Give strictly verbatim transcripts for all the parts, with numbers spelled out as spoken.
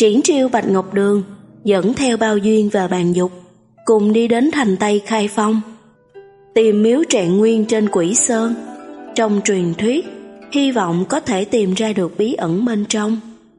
Triển Chiêu, Bạch Ngọc Đường dẫn theo Bao Duyên và Bàn Dục cùng đi đến thành Tây Khai Phong, tìm miếu Trạng Nguyên trên Quỷ Sơn. Trong truyền thuyết, hy vọng có thể tìm ra được bí ẩn bên trong.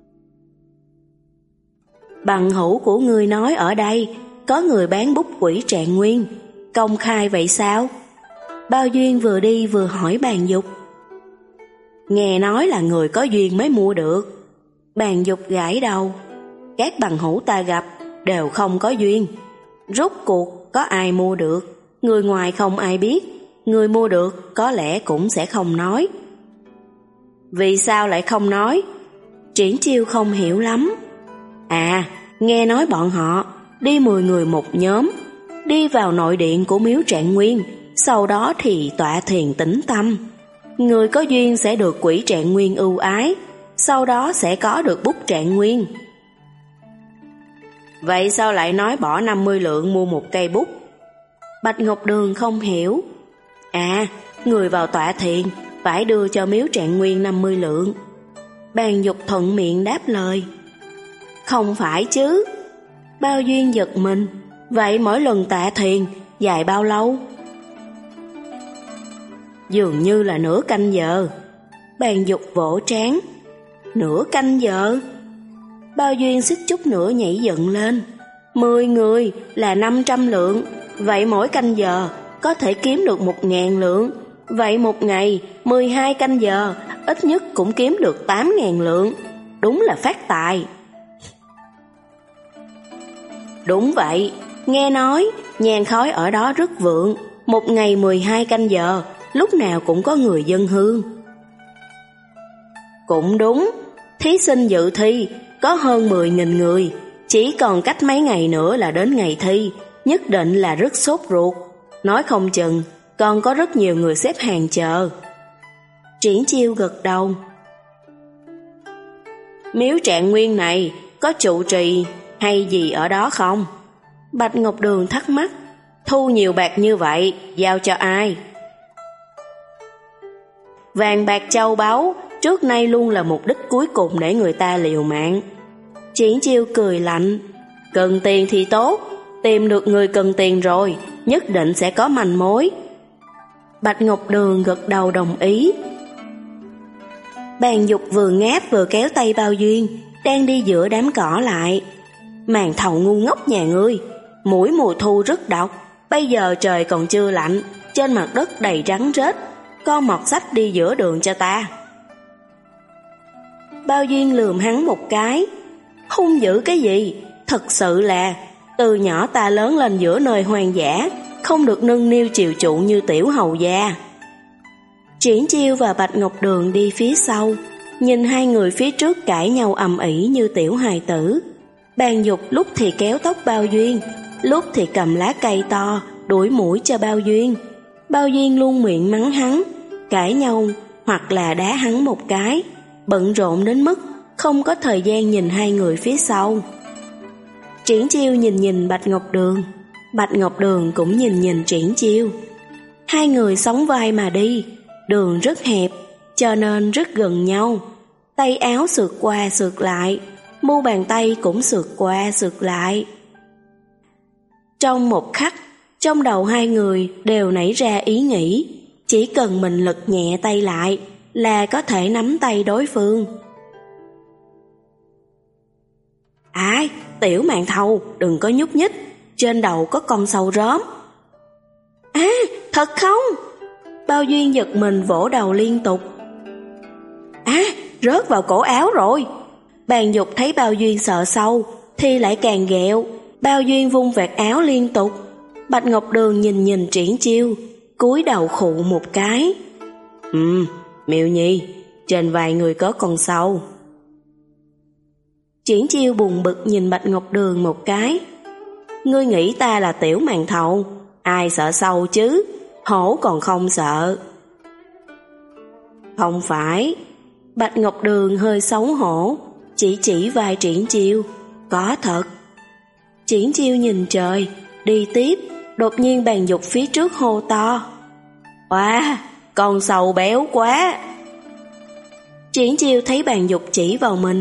Bằng hữu của ngươi nói ở đây có người bán bút quỷ Trạng Nguyên, công khai vậy sao? Bao Duyên vừa đi vừa hỏi Bàn Dục. Nghe nói là người có duyên mới mua được. Bàn Dục gãi đầu. Các bằng hữu ta gặp đều không có duyên. Rốt cuộc có ai mua được? Người ngoài không ai biết. Người mua được có lẽ cũng sẽ không nói. Vì sao lại không nói? Triển Chiêu không hiểu lắm. À, nghe nói bọn họ đi mười người một nhóm, đi vào nội điện của miếu Trạng Nguyên, sau đó thì tọa thiền tĩnh tâm. Người có duyên sẽ được quỷ Trạng Nguyên ưu ái, sau đó sẽ có được bút Trạng Nguyên. Vậy sao lại nói bỏ năm mươi lượng mua một cây bút? Bạch Ngọc Đường không hiểu. À, người vào tọa thiền phải đưa cho miếu Trạng Nguyên năm mươi lượng. Bàn Dục thuận miệng đáp lời. Không phải chứ. Bao Duyên giật mình. Vậy mỗi lần tọa thiền dài bao lâu? Dường như là nửa canh giờ. Bàn Dục vỗ trán. Nửa canh giờ? Bao Duyên xích chút nữa nhảy dựng lên. Mười người là năm trăm lượng. Vậy mỗi canh giờ có thể kiếm được một ngàn lượng. Vậy một ngày mười hai canh giờ ít nhất cũng kiếm được tám ngàn lượng. Đúng là phát tài. Đúng vậy. Nghe nói nhang khói ở đó rất vượng. Một ngày mười hai canh giờ, lúc nào cũng có người dâng hương. Cũng đúng. Thí sinh dự thi có hơn mười nghìn người. Chỉ còn cách mấy ngày nữa là đến ngày thi. Nhất định là rất sốt ruột. Nói không chừng còn có rất nhiều người xếp hàng chờ. Triển Chiêu gật đầu. Miếu Trạng Nguyên này có trụ trì hay gì ở đó không? Bạch Ngọc Đường thắc mắc. Thu nhiều bạc như vậy giao cho ai? Vàng bạc châu báu trước nay luôn là mục đích cuối cùng để người ta liều mạng. Triển Chiêu cười lạnh. Cần tiền thì tốt, tìm được người cần tiền rồi nhất định sẽ có manh mối. Bạch Ngọc Đường gật đầu đồng ý. Bàn Dục vừa ngáp vừa kéo tay Bao Duyên đang đi giữa đám cỏ lại. Màn thầu ngu ngốc nhà ngươi, mũi mùa thu rất độc. Bây giờ trời còn chưa lạnh, trên mặt đất đầy rắn rết. Con mọt sách đi giữa đường cho ta. Bao Duyên lườm hắn một cái. Hung dữ cái gì? Thật sự là từ nhỏ ta lớn lên giữa nơi hoang dã, không được nâng niu chiều chuộng như tiểu hầu gia. Triển Chiêu và Bạch Ngọc Đường đi phía sau, nhìn hai người phía trước cãi nhau ầm ĩ như tiểu hài tử. Bàn Dục lúc thì kéo tóc Bao Duyên, lúc thì cầm lá cây to đuổi mũi cho Bao Duyên. Bao Duyên luôn miệng mắng hắn, cãi nhau hoặc là đá hắn một cái, bận rộn đến mức không có thời gian nhìn hai người phía sau. Triển Chiêu nhìn nhìn Bạch Ngọc Đường, Bạch Ngọc Đường cũng nhìn nhìn Triển Chiêu. Hai người sóng vai mà đi, đường rất hẹp, cho nên rất gần nhau. Tay áo sượt qua sượt lại, mu bàn tay cũng sượt qua sượt lại. Trong một khắc, trong đầu hai người đều nảy ra ý nghĩ, chỉ cần mình lật nhẹ tay lại là có thể nắm tay đối phương. Ai, tiểu màn thầu, đừng có nhúc nhích, trên đầu có con sâu róm. À, thật không? Bao Duyên giật mình vỗ đầu liên tục. À, rớt vào cổ áo rồi. Bàn Dục thấy Bao Duyên sợ sâu thì lại càng ghẹo. Bao Duyên vung vạt áo liên tục. Bạch Ngọc Đường nhìn nhìn Triển Chiêu, cúi đầu khụ một cái. Ừm, Miệu Nhi, trên vai người có con sâu. Triển Chiêu buồn bực nhìn Bạch Ngọc Đường một cái. Ngươi nghĩ ta là tiểu màn thầu, ai sợ sâu chứ, hổ còn không sợ. Không phải. Bạch Ngọc Đường hơi xấu hổ, chỉ chỉ vai Triển Chiêu. Có thật. Triển Chiêu nhìn trời, đi tiếp. Đột nhiên Bàn Dục phía trước hô to. Wow, con sâu béo quá. Triển Chiêu thấy Bàn Dục chỉ vào mình,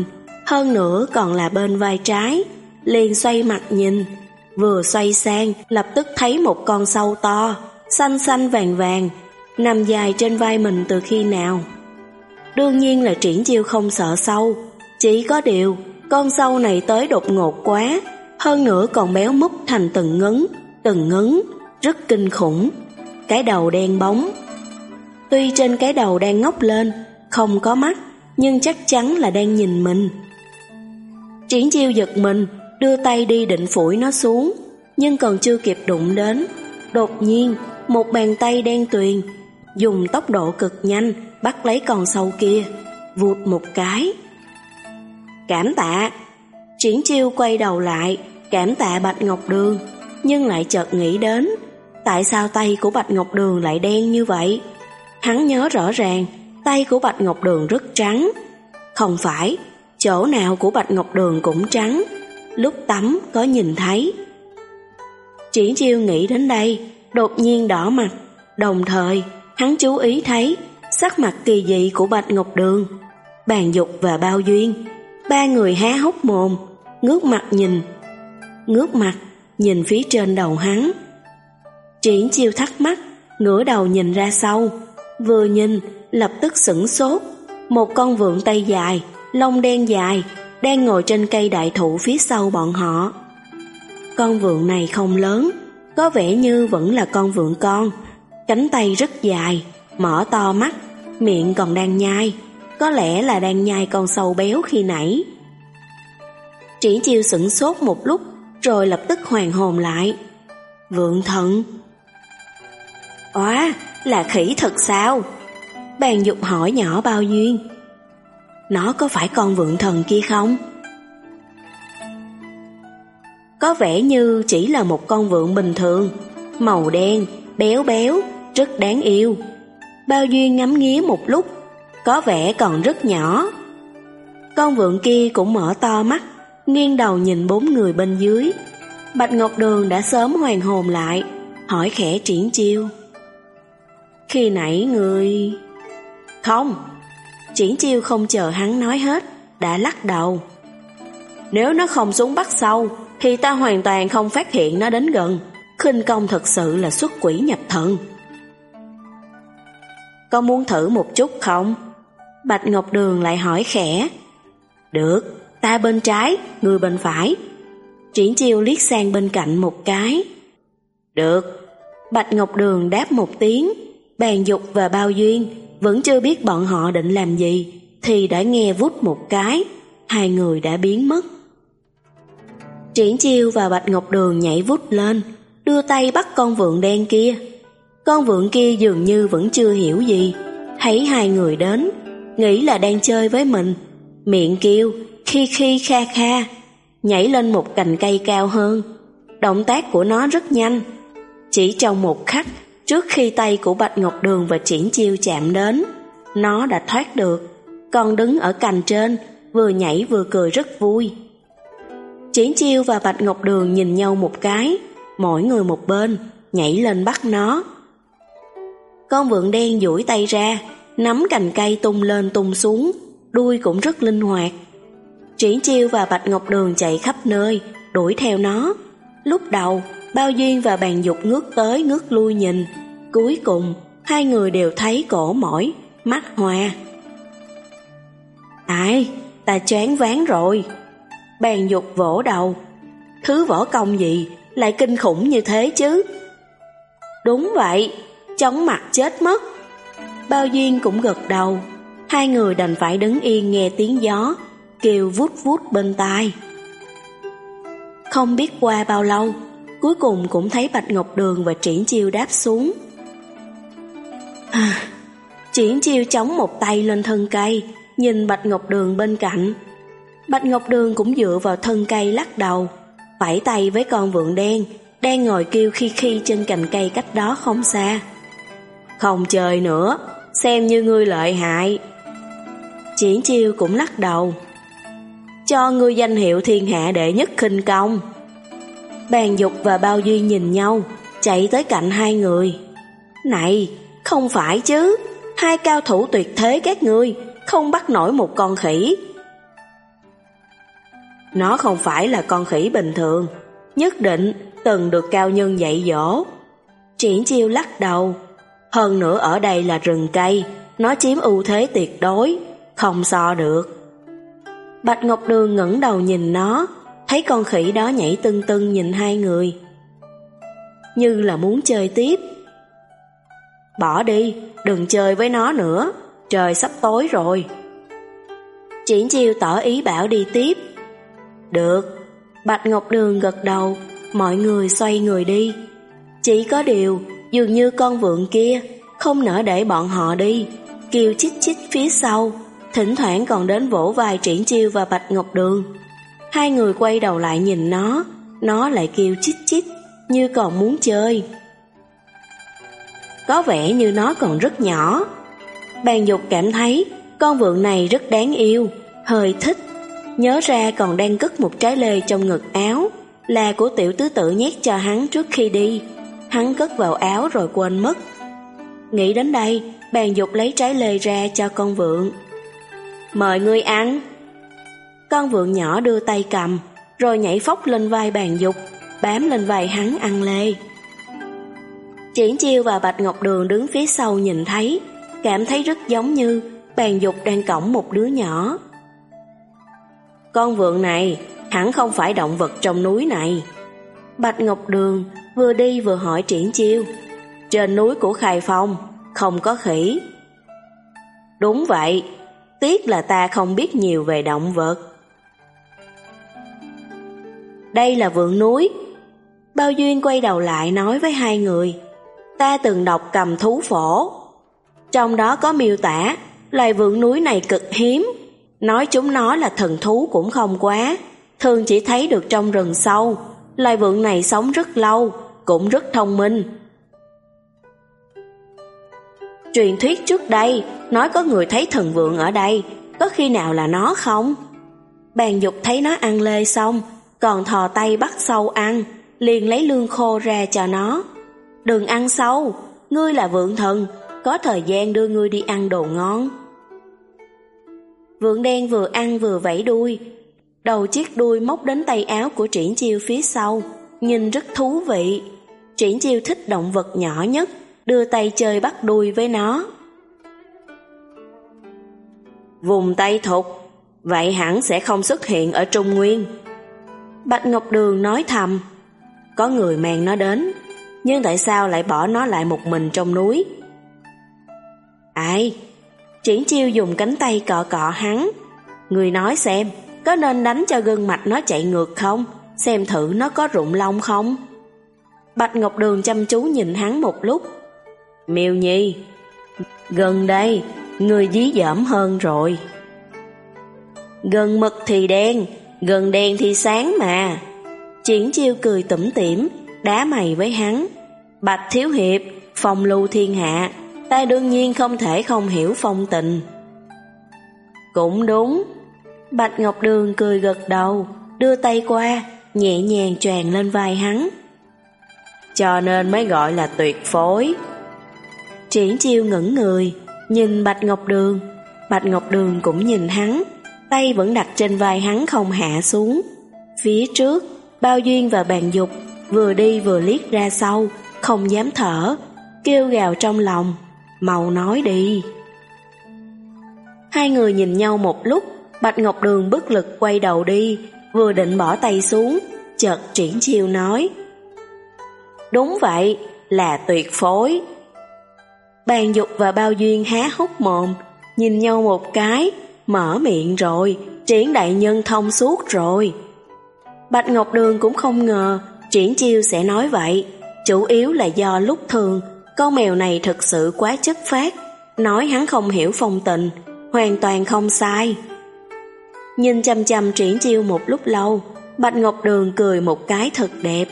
hơn nữa còn là bên vai trái, liền xoay mặt nhìn. Vừa xoay sang, lập tức thấy một con sâu to, xanh xanh vàng vàng, nằm dài trên vai mình từ khi nào. Đương nhiên là Triển Chiêu không sợ sâu, chỉ có điều con sâu này tới đột ngột quá, hơn nữa còn béo múp thành từng ngấn, từng ngấn, rất kinh khủng. Cái đầu đen bóng. Tuy trên cái đầu đang ngóc lên, không có mắt, nhưng chắc chắn là đang nhìn mình. Triển Chiêu giật mình, đưa tay đi định phủi nó xuống, nhưng còn chưa kịp đụng đến, đột nhiên một bàn tay đen tuyền dùng tốc độ cực nhanh bắt lấy con sâu kia, vụt một cái. Cảm tạ. Triển Chiêu quay đầu lại cảm tạ Bạch Ngọc Đường, nhưng lại chợt nghĩ đến tại sao tay của Bạch Ngọc Đường lại đen như vậy. Hắn nhớ rõ ràng tay của Bạch Ngọc Đường rất trắng. Không phải, chỗ nào của Bạch Ngọc Đường cũng trắng, lúc tắm có nhìn thấy. Triển Chiêu nghĩ đến đây, đột nhiên đỏ mặt, đồng thời hắn chú ý thấy sắc mặt kỳ dị của Bạch Ngọc Đường, Bàn Dục và Bao Duyên. Ba người há hốc mồm, ngước mặt nhìn, ngước mặt nhìn phía trên đầu hắn. Triển Chiêu thắc mắc, ngửa đầu nhìn ra sau, vừa nhìn lập tức sửng sốt. Một con vượn tay dài, lông đen dài, đang ngồi trên cây đại thụ phía sau bọn họ. Con vượn này không lớn, có vẻ như vẫn là con vượn con, cánh tay rất dài, mở to mắt, miệng còn đang nhai, có lẽ là đang nhai con sâu béo khi nãy. Triển Chiêu sửng sốt một lúc, rồi lập tức hoàn hồn lại. Vượn thần? Óa, là khỉ thật sao? Bàn Dục hỏi nhỏ Bao Duyên. Nó có phải con vượn thần kia không? Có vẻ như chỉ là một con vượn bình thường, màu đen, béo béo, rất đáng yêu. Bao Duyên ngắm nghía một lúc, có vẻ còn rất nhỏ. Con vượn kia cũng mở to mắt, nghiêng đầu nhìn bốn người bên dưới. Bạch Ngọc Đường đã sớm hoàn hồn lại, hỏi khẽ Triển Chiêu. Khi nãy người... Không. Triển Chiêu không chờ hắn nói hết, đã lắc đầu. Nếu nó không xuống bắt sâu, thì ta hoàn toàn không phát hiện nó đến gần. Khinh công thật sự là xuất quỷ nhập thần. Có muốn thử một chút không? Bạch Ngọc Đường lại hỏi khẽ. Được, ta bên trái, người bên phải. Triển Chiêu liếc sang bên cạnh một cái. Được. Bạch Ngọc Đường đáp một tiếng. Bàn Dục và Bao Duyên vẫn chưa biết bọn họ định làm gì, thì đã nghe vút một cái, hai người đã biến mất. Triển Chiêu và Bạch Ngọc Đường nhảy vút lên, đưa tay bắt con vượn đen kia. Con vượn kia dường như vẫn chưa hiểu gì, thấy hai người đến, nghĩ là đang chơi với mình, miệng kêu khi khi kha kha, nhảy lên một cành cây cao hơn. Động tác của nó rất nhanh, chỉ trong một khắc, trước khi tay của Bạch Ngọc Đường và Triển Chiêu chạm đến, nó đã thoát được, còn đứng ở cành trên, vừa nhảy vừa cười rất vui. Triển Chiêu và Bạch Ngọc Đường nhìn nhau một cái, mỗi người một bên, nhảy lên bắt nó. Con vượn đen duỗi tay ra, nắm cành cây tung lên tung xuống, đuôi cũng rất linh hoạt. Triển Chiêu và Bạch Ngọc Đường chạy khắp nơi, đuổi theo nó. Lúc đầu, Bao Duyên và Bàn Dục ngước tới ngước lui nhìn, cuối cùng hai người đều thấy cổ mỏi, mắt hoa. Ai, ta choáng váng rồi. Bàn Dục vỗ đầu. Thứ võ công gì lại kinh khủng như thế chứ? Đúng vậy, chóng mặt chết mất. Bao Duyên cũng gật đầu. Hai người đành phải đứng yên nghe tiếng gió kêu vút vút bên tai. Không biết qua bao lâu, cuối cùng cũng thấy Bạch Ngọc Đường và Triển Chiêu đáp xuống. À, Triển Chiêu chống một tay lên thân cây, nhìn Bạch Ngọc Đường bên cạnh. Bạch Ngọc Đường cũng dựa vào thân cây lắc đầu, phẩy tay với con vượn đen đang ngồi kêu khi khi trên cành cây cách đó không xa. Không chơi nữa, xem như ngươi lợi hại. Triển Chiêu cũng lắc đầu. Cho ngươi danh hiệu thiên hạ đệ nhất khinh công. Bàn Dục và Bao Duyên nhìn nhau, chạy tới cạnh hai người. Này, không phải chứ, hai cao thủ tuyệt thế các ngươi không bắt nổi một con khỉ. Nó không phải là con khỉ bình thường, nhất định từng được cao nhân dạy dỗ. Triển Chiêu lắc đầu. Hơn nữa ở đây là rừng cây, nó chiếm ưu thế tuyệt đối, không so được. Bạch Ngọc Đường ngẩng đầu nhìn nó, thấy con khỉ đó nhảy tưng tưng nhìn hai người, như là muốn chơi tiếp. Bỏ đi, đừng chơi với nó nữa, trời sắp tối rồi. Triển Chiêu tỏ ý bảo đi tiếp. Được. Bạch Ngọc Đường gật đầu, mọi người xoay người đi. Chỉ có điều, dường như con vượn kia không nỡ để bọn họ đi, kêu chích chích phía sau, thỉnh thoảng còn đến vỗ vai Triển Chiêu và Bạch Ngọc Đường. Hai người quay đầu lại nhìn nó, nó lại kêu chích chích, như còn muốn chơi. Có vẻ như nó còn rất nhỏ. Bàn Dục cảm thấy con vượn này rất đáng yêu, hơi thích. Nhớ ra còn đang cất một trái lê trong ngực áo, là của tiểu tứ tử nhét cho hắn trước khi đi. Hắn cất vào áo rồi quên mất. Nghĩ đến đây, Bàn Dục lấy trái lê ra cho con vượn. Mời ngươi ăn. Con vượn nhỏ đưa tay cầm, rồi nhảy phóc lên vai Bàn Dục, bám lên vai hắn ăn lê. Triển Chiêu và Bạch Ngọc Đường đứng phía sau nhìn thấy, cảm thấy rất giống như Bàn Dục đang cõng một đứa nhỏ. Con vượn này hẳn không phải động vật trong núi này. Bạch Ngọc Đường vừa đi vừa hỏi Triển Chiêu. Trên núi của Khai Phong không có khỉ. Đúng vậy, tiếc là ta không biết nhiều về động vật. Đây là vượn núi. Bao Duyên quay đầu lại nói với hai người. Ta từng đọc Cầm Thú Phổ, trong đó có miêu tả loài vượn núi này cực hiếm, nói chúng nó là thần thú cũng không quá, thường chỉ thấy được trong rừng sâu. Loài vượn này sống rất lâu, cũng rất thông minh. Truyền thuyết trước đây nói có người thấy thần vượn ở đây, có khi nào là nó không? Bàn Dục thấy nó ăn lê xong, còn thò tay bắt sâu ăn, liền lấy lương khô ra cho nó. Đừng ăn sâu, ngươi là vượn thần, có thời gian đưa ngươi đi ăn đồ ngon. Vượn đen vừa ăn vừa vẫy đuôi, đầu chiếc đuôi móc đến tay áo của Triển Chiêu phía sau, nhìn rất thú vị. Triển Chiêu thích động vật nhỏ nhất, đưa tay chơi bắt đuôi với nó. Vùng Tây Thục, vậy hẳn sẽ không xuất hiện ở Trung Nguyên. Bạch Ngọc Đường nói thầm. Có người mang nó đến, nhưng tại sao lại bỏ nó lại một mình trong núi? Ai? Triển Chiêu dùng cánh tay cọ cọ hắn. Người nói xem, có nên đánh cho gân mạch nó chạy ngược không? Xem thử nó có rụng lông không? Bạch Ngọc Đường chăm chú nhìn hắn một lúc. Miêu Nhi, gần đây người dí dỏm hơn rồi. Gần mực thì đen, gần đen thì sáng mà. Triển Chiêu cười tủm tỉm, đá mày với hắn. Bạch thiếu hiệp, phong lưu thiên hạ, ta đương nhiên không thể không hiểu phong tình. Cũng đúng. Bạch Ngọc Đường cười gật đầu, đưa tay qua, nhẹ nhàng choàng lên vai hắn. Cho nên mới gọi là tuyệt phối. Triển Chiêu ngẩng người, nhìn Bạch Ngọc Đường. Bạch Ngọc Đường cũng nhìn hắn, tay vẫn đặt trên vai hắn không hạ xuống. Phía trước, Bao Duyên và Bàn Dục vừa đi vừa liếc ra sau, không dám thở, kêu gào trong lòng. Mau nói đi. Hai người nhìn nhau một lúc, Bạch Ngọc Đường bất lực quay đầu đi, vừa định bỏ tay xuống, chợt Triển Chiêu nói. Đúng vậy, là tuyệt phối. Bàn Dục và Bao Duyên há hốc mồm, nhìn nhau một cái, mở miệng rồi, Triển đại nhân thông suốt rồi. Bạch Ngọc Đường cũng không ngờ Triển Chiêu sẽ nói vậy, chủ yếu là do lúc thường con mèo này thực sự quá chất phác, nói hắn không hiểu phong tình, hoàn toàn không sai. Nhìn chăm chăm Triển Chiêu một lúc lâu, Bạch Ngọc Đường cười một cái thật đẹp.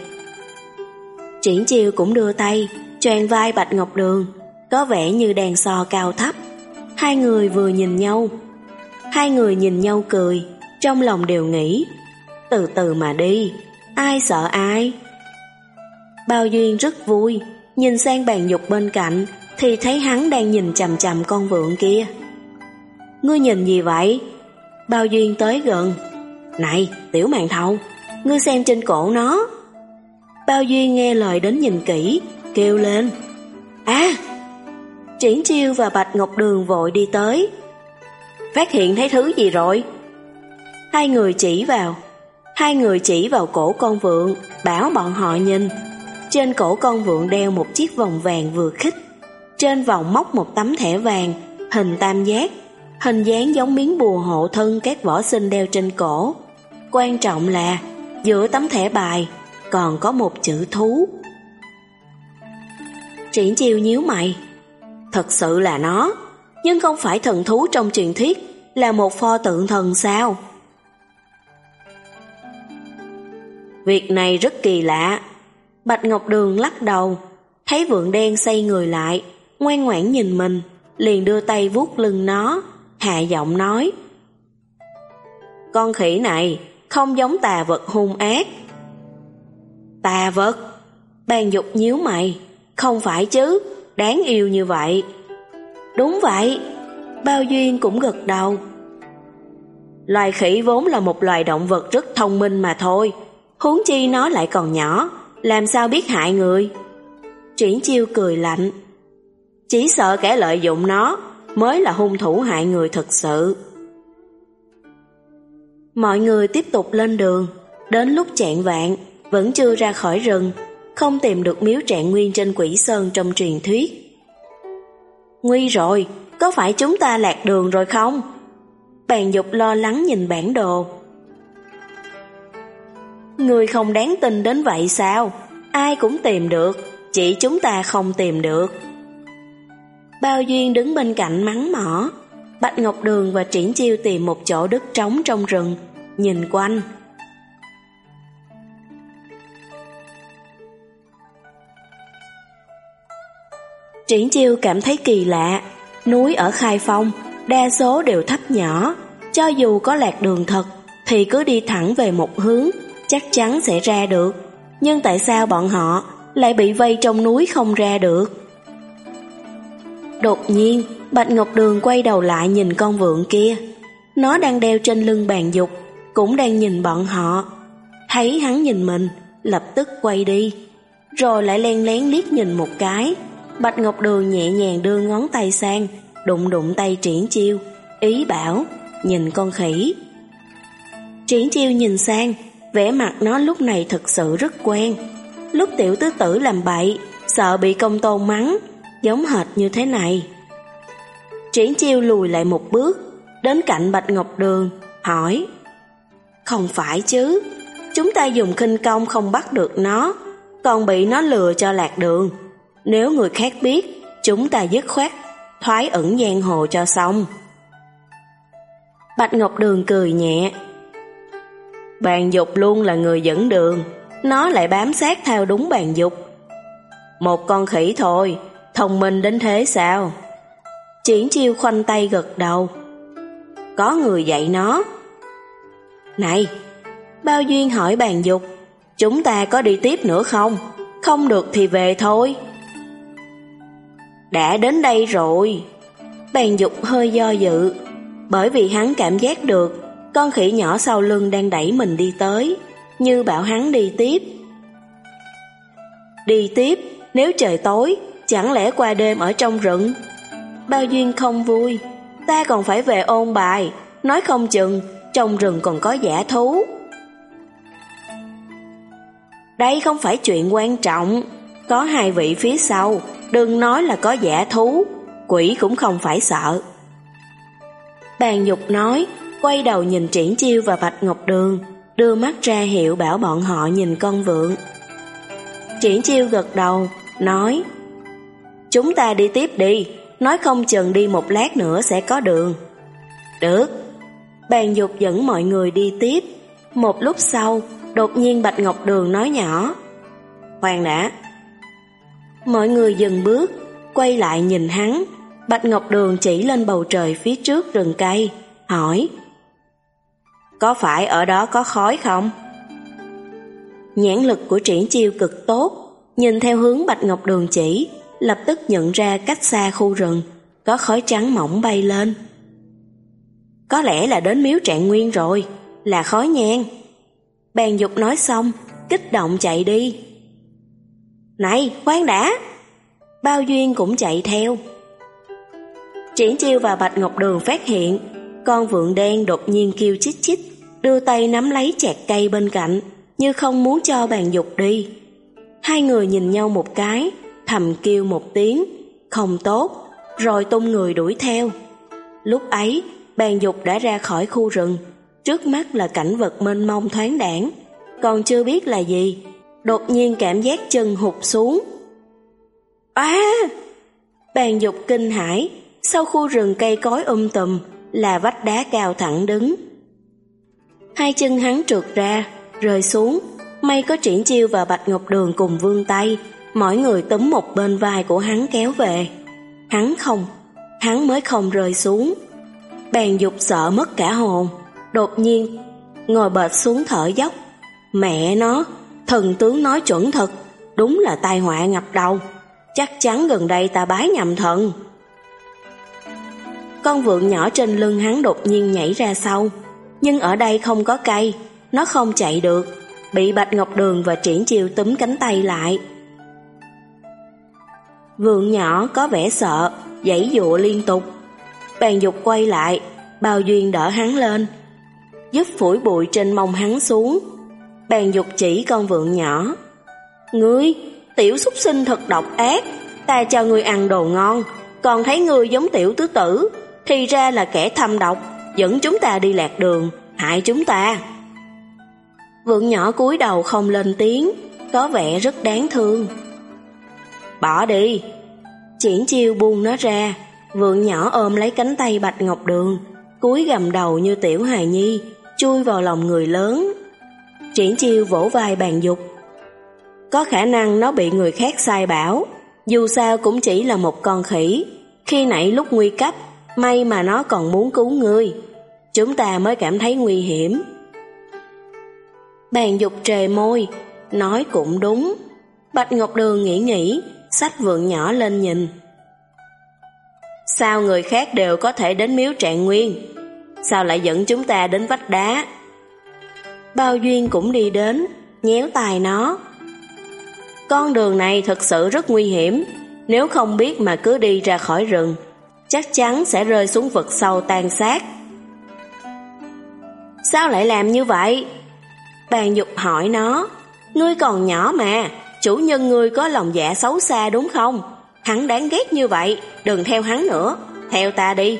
Triển Chiêu cũng đưa tay choàng vai Bạch Ngọc Đường, có vẻ như đàn so cao thấp. Hai người vừa nhìn nhau, hai người nhìn nhau cười, trong lòng đều nghĩ, từ từ mà đi, ai sợ ai. Bao Duyên rất vui, nhìn sang Bàn Dục bên cạnh thì thấy hắn đang nhìn chằm chằm con vượn kia. Ngươi nhìn gì vậy? Bao Duyên tới gần. Này, tiểu màn thầu, ngươi xem trên cổ nó. Bao Duyên nghe lời đến nhìn kỹ, kêu lên. À! Triển Chiêu và Bạch Ngọc Đường vội đi tới. Phát hiện thấy thứ gì rồi? Hai người chỉ vào. Hai người chỉ vào cổ con vượn, bảo bọn họ nhìn. Trên cổ con vượn đeo một chiếc vòng vàng vừa khít. Trên vòng móc một tấm thẻ vàng, hình tam giác, hình dáng giống miếng bùa hộ thân các võ sinh đeo trên cổ. Quan trọng là giữa tấm thẻ bài còn có một chữ thú. Triển Chiêu nhíu mày. Thật sự là nó, nhưng không phải thần thú trong truyền thuyết, là một pho tượng thần sao? Việc này rất kỳ lạ. Bạch Ngọc Đường lắc đầu, thấy vượn đen xoay người lại, ngoan ngoãn nhìn mình, liền đưa tay vuốt lưng nó, hạ giọng nói. Con khỉ này không giống tà vật hung ác. Tà vật? Bàn Dục nhíu mày. Không phải chứ, đáng yêu như vậy. Đúng vậy. Bao Duyên cũng gật đầu. Loài khỉ vốn là một loài động vật rất thông minh mà thôi, huống chi nó lại còn nhỏ, làm sao biết hại người. Triển Chiêu cười lạnh. Chỉ sợ kẻ lợi dụng nó mới là hung thủ hại người thật sự. Mọi người tiếp tục lên đường. Đến lúc chạng vạng vẫn chưa ra khỏi rừng, không tìm được miếu Trạng Nguyên trên Quỷ Sơn trong truyền thuyết. Nguy rồi, có phải chúng ta lạc đường rồi không? Bàn Dục lo lắng nhìn bản đồ. Người không đáng tin đến vậy sao? Ai cũng tìm được, chỉ chúng ta không tìm được. Bao Duyên đứng bên cạnh mắng mỏ. Bạch Ngọc Đường và Triển Chiêu tìm một chỗ đất trống trong rừng, nhìn quanh. Triển Chiêu cảm thấy kỳ lạ. Núi ở Khai Phong đa số đều thấp nhỏ, cho dù có lạc đường thật thì cứ đi thẳng về một hướng chắc chắn sẽ ra được. Nhưng tại sao bọn họ lại bị vây trong núi không ra được? Đột nhiên Bạch Ngọc Đường quay đầu lại nhìn con vượn kia. Nó đang đeo trên lưng Bàn Dục, cũng đang nhìn bọn họ. Thấy hắn nhìn mình, lập tức quay đi, rồi lại len lén liếc nhìn một cái. Bạch Ngọc Đường nhẹ nhàng đưa ngón tay sang, đụng đụng tay Triển Chiêu, ý bảo nhìn con khỉ. Triển Chiêu nhìn sang, vẻ mặt nó lúc này thực sự rất quen. Lúc tiểu tứ tử làm bậy, sợ bị công tôn mắng, giống hệt như thế này. Triển Chiêu lùi lại một bước, đến cạnh Bạch Ngọc Đường, hỏi. Không phải chứ, chúng ta dùng khinh công không bắt được nó, còn bị nó lừa cho lạc đường. Nếu người khác biết, chúng ta dứt khoát thoái ẩn giang hồ cho xong. Bạch Ngọc Đường cười nhẹ. Bàn Dục luôn là người dẫn đường, nó lại bám sát theo đúng Bàn Dục. Một con khỉ thôi, thông minh đến thế sao? Triển Chiêu khoanh tay gật đầu. Có người dạy nó. Này, Bao Duyên hỏi Bàn Dục, chúng ta có đi tiếp nữa không? Không được thì về thôi. Đã đến đây rồi. Bàn Dục hơi do dự, bởi vì hắn cảm giác được con khỉ nhỏ sau lưng đang đẩy mình đi tới, như bảo hắn đi tiếp. Đi tiếp? Nếu trời tối, chẳng lẽ qua đêm ở trong rừng? Bao Duyên không vui. Ta còn phải về ôn bài, nói không chừng trong rừng còn có dã thú. Đây không phải chuyện quan trọng, có hai vị phía sau, đừng nói là có dã thú, quỷ cũng không phải sợ. Bàn Dục nói, quay đầu nhìn Triển Chiêu và Bạch Ngọc Đường, đưa mắt ra hiệu bảo bọn họ nhìn con vượn. Triển Chiêu gật đầu, nói, chúng ta đi tiếp đi, nói không chừng đi một lát nữa sẽ có đường. Được. Bàn Dục dẫn mọi người đi tiếp. Một lúc sau, đột nhiên Bạch Ngọc Đường nói nhỏ, khoan đã. Mọi người dừng bước, quay lại nhìn hắn. Bạch Ngọc Đường chỉ lên bầu trời phía trước rừng cây, hỏi, có phải ở đó có khói không? Nhãn lực của Triển Chiêu cực tốt, nhìn theo hướng Bạch Ngọc Đường chỉ, lập tức nhận ra cách xa khu rừng có khói trắng mỏng bay lên. Có lẽ là đến miếu Trạng Nguyên rồi. là khói nhang. Bàn Dục nói xong, kích động chạy đi. Này, khoan đã! Bao Duyên cũng chạy theo. Triển Chiêu và Bạch Ngọc Đường phát hiện con vượn đen đột nhiên kêu chích chích, đưa tay nắm lấy chạc cây bên cạnh, như không muốn cho Bàn Dục đi. Hai người nhìn nhau một cái, thầm kêu một tiếng không tốt, rồi tung người đuổi theo. Lúc ấy, Bàn Dục đã ra khỏi khu rừng, trước mắt là cảnh vật mênh mông thoáng đãng, còn chưa biết là gì, đột nhiên cảm giác chân hụt xuống. À! Bàn Dục kinh hãi, sau khu rừng cây cối um tùm là vách đá cao thẳng đứng. Hai chân hắn trượt ra, rơi xuống. May có Triển Chiêu và Bạch Ngọc Đường cùng vươn tay, mỗi người túm một bên vai của hắn kéo về. Hắn không, hắn mới không rơi xuống. Bàn Dục sợ mất cả hồn, đột nhiên ngồi bệt xuống thở dốc. Mẹ nó, thần tướng nói chuẩn thật, đúng là tai họa ngập đầu. Chắc chắn gần đây ta bái nhầm thần. Con vượn nhỏ trên lưng hắn đột nhiên nhảy ra sau, nhưng ở đây không có cây, nó không chạy được, bị Bạch Ngọc Đường và Triển Chiêu túm cánh tay lại. Vượn nhỏ có vẻ sợ, giãy giụa liên tục. Bàn Dục quay lại, Bao Duyên đỡ hắn lên, giúp phủi bụi trên mông hắn xuống. Bàn Dục chỉ con vượn nhỏ. Ngươi, tiểu súc sinh thật độc ác, ta cho ngươi ăn đồ ngon, còn thấy ngươi giống tiểu tứ tử, thì ra là kẻ thâm độc, dẫn chúng ta đi lạc đường, hại chúng ta. Vượn nhỏ cúi đầu không lên tiếng, có vẻ rất đáng thương. Bỏ đi! Triển Chiêu buông nó ra, vượn nhỏ ôm lấy cánh tay Bạch Ngọc Đường, cúi gầm đầu như tiểu hài nhi, chui vào lòng người lớn. Triển Chiêu vỗ vai Bàn Dục. Có khả năng nó bị người khác sai bảo, dù sao cũng chỉ là một con khỉ. Khi nãy lúc nguy cấp, may mà nó còn muốn cứu ngươi, chúng ta mới cảm thấy nguy hiểm. Bàn Dục trề môi, nói cũng đúng. Bạch Ngọc Đường nghĩ nghĩ, xách vượn nhỏ lên nhìn. Sao người khác đều có thể đến miếu Trạng Nguyên, sao lại dẫn chúng ta đến vách đá? Bao Duyên cũng đi đến, nhéo tai nó. Con đường này thật sự rất nguy hiểm, nếu không biết mà cứ đi ra khỏi rừng, chắc chắn sẽ rơi xuống vực sâu tan xác. Sao lại làm như vậy? Bàn Dục hỏi nó. Ngươi còn nhỏ mà, chủ nhân ngươi có lòng dạ xấu xa đúng không? Hắn đáng ghét như vậy, đừng theo hắn nữa, theo ta đi.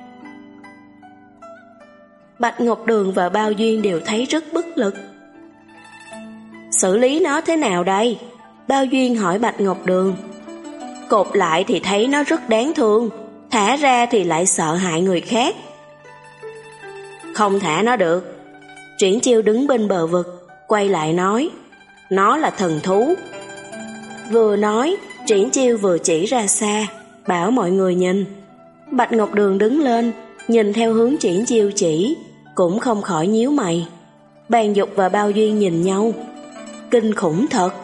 Bạch Ngọc Đường và Bao Duyên đều thấy rất bất lực. Xử lý nó thế nào đây? Bao Duyên hỏi Bạch Ngọc Đường. Cột lại thì thấy nó rất đáng thương, thả ra thì lại sợ hại người khác. Không thả nó được. Triển Chiêu đứng bên bờ vực, quay lại nói. Nó là thần thú. Vừa nói, Triển Chiêu vừa chỉ ra xa, bảo mọi người nhìn. Bạch Ngọc Đường đứng lên, nhìn theo hướng Triển Chiêu chỉ, cũng không khỏi nhíu mày. Bàn Dục và Bao Duyên nhìn nhau. Kinh khủng thật.